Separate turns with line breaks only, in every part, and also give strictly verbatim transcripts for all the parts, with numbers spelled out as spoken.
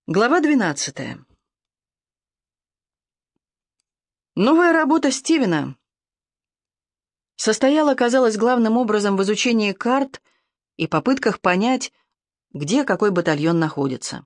Глава двенадцатая. Новая работа Стивена состояла, казалось, главным образом в изучении карт и попытках понять, где какой батальон находится.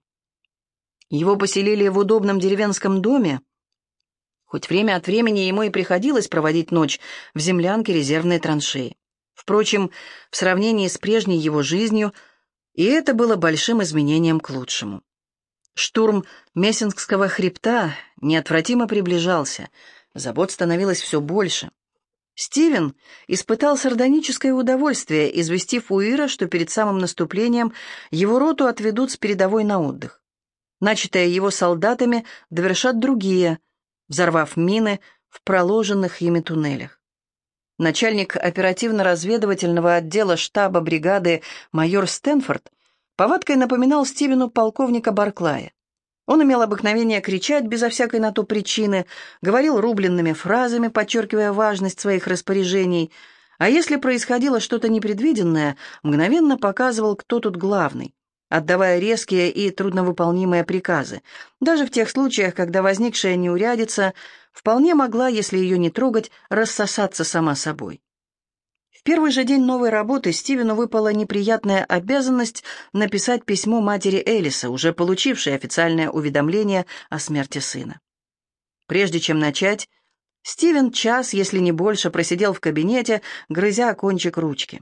Его поселили в удобном деревенском доме, хоть время от времени ему и приходилось проводить ночь в землянке резервной траншеи. Впрочем, в сравнении с прежней его жизнью, и это было большим изменением к лучшему. Штурм Мессингского хребта неотвратимо приближался, забот становилось все больше. Стивен испытал сардоническое удовольствие, известив Уира, что перед самым наступлением его роту отведут с передовой на отдых. Начатое его солдатами довершат другие, взорвав мины в проложенных ими туннелях. Начальник оперативно-разведывательного отдела штаба бригады майор Стэнфорд повадкой напоминал Стивену полковника Барклая. Он имел обыкновение кричать безо всякой на то причины, говорил рубленными фразами, подчеркивая важность своих распоряжений, а если происходило что-то непредвиденное, мгновенно показывал, кто тут главный, отдавая резкие и трудновыполнимые приказы, даже в тех случаях, когда возникшая неурядица вполне могла, если ее не трогать, рассосаться сама собой. В первый же день новой работы Стивену выпала неприятная обязанность написать письмо матери Элиса, уже получившей официальное уведомление о смерти сына. Прежде чем начать, Стивен час, если не больше, просидел в кабинете, грызя кончик ручки.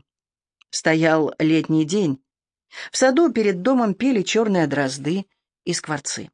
Стоял летний день. В саду перед домом пели черные дрозды и скворцы.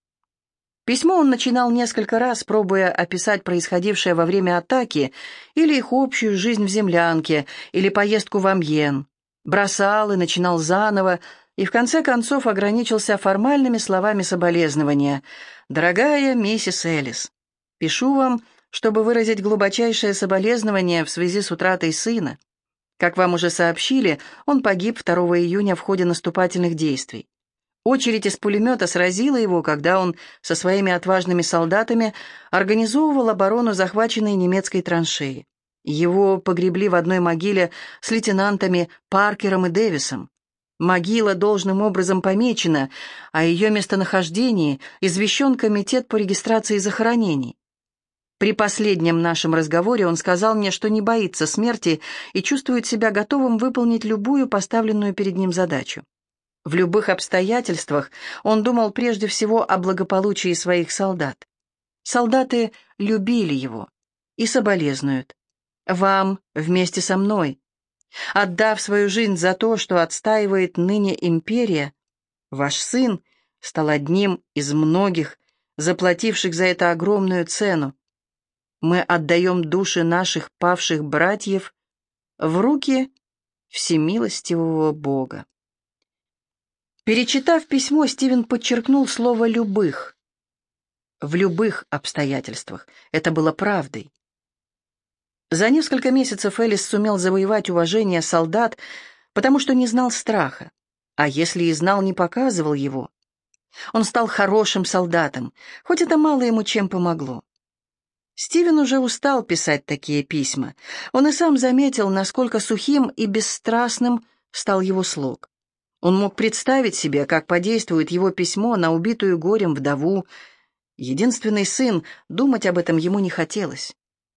Письмо он начинал несколько раз, пробуя описать происходившее во время атаки или их общую жизнь в землянке, или поездку в Амьен. Бросал и начинал заново, и в конце концов ограничился формальными словами соболезнования. «Дорогая миссис Элис, пишу вам, чтобы выразить глубочайшее соболезнование в связи с утратой сына. Как вам уже сообщили, он погиб второго июня в ходе наступательных действий. Очередь из пулемета сразила его, когда он со своими отважными солдатами организовывал оборону захваченной немецкой траншеи. Его погребли в одной могиле с лейтенантами Паркером и Дэвисом. Могила должным образом помечена, а ее местонахождении извещен комитет по регистрации захоронений. При последнем нашем разговоре он сказал мне, что не боится смерти и чувствует себя готовым выполнить любую поставленную перед ним задачу. В любых обстоятельствах он думал прежде всего о благополучии своих солдат. Солдаты любили его и соболезнуют. Вам вместе со мной. Отдав свою жизнь за то, что отстаивает ныне империя, ваш сын стал одним из многих, заплативших за это огромную цену. Мы отдаем души наших павших братьев в руки всемилостивого Бога. Перечитав письмо, Стивен подчеркнул слово «любых». В любых обстоятельствах. Это было правдой. За несколько месяцев Элис сумел завоевать уважение солдат, потому что не знал страха, а если и знал, не показывал его. Он стал хорошим солдатом, хоть это мало ему чем помогло. Стивен уже устал писать такие письма. Он и сам заметил, насколько сухим и бесстрастным стал его слог. Он мог представить себе, как подействует его письмо на убитую горем вдову. Единственный сын, думать об этом ему не хотелось.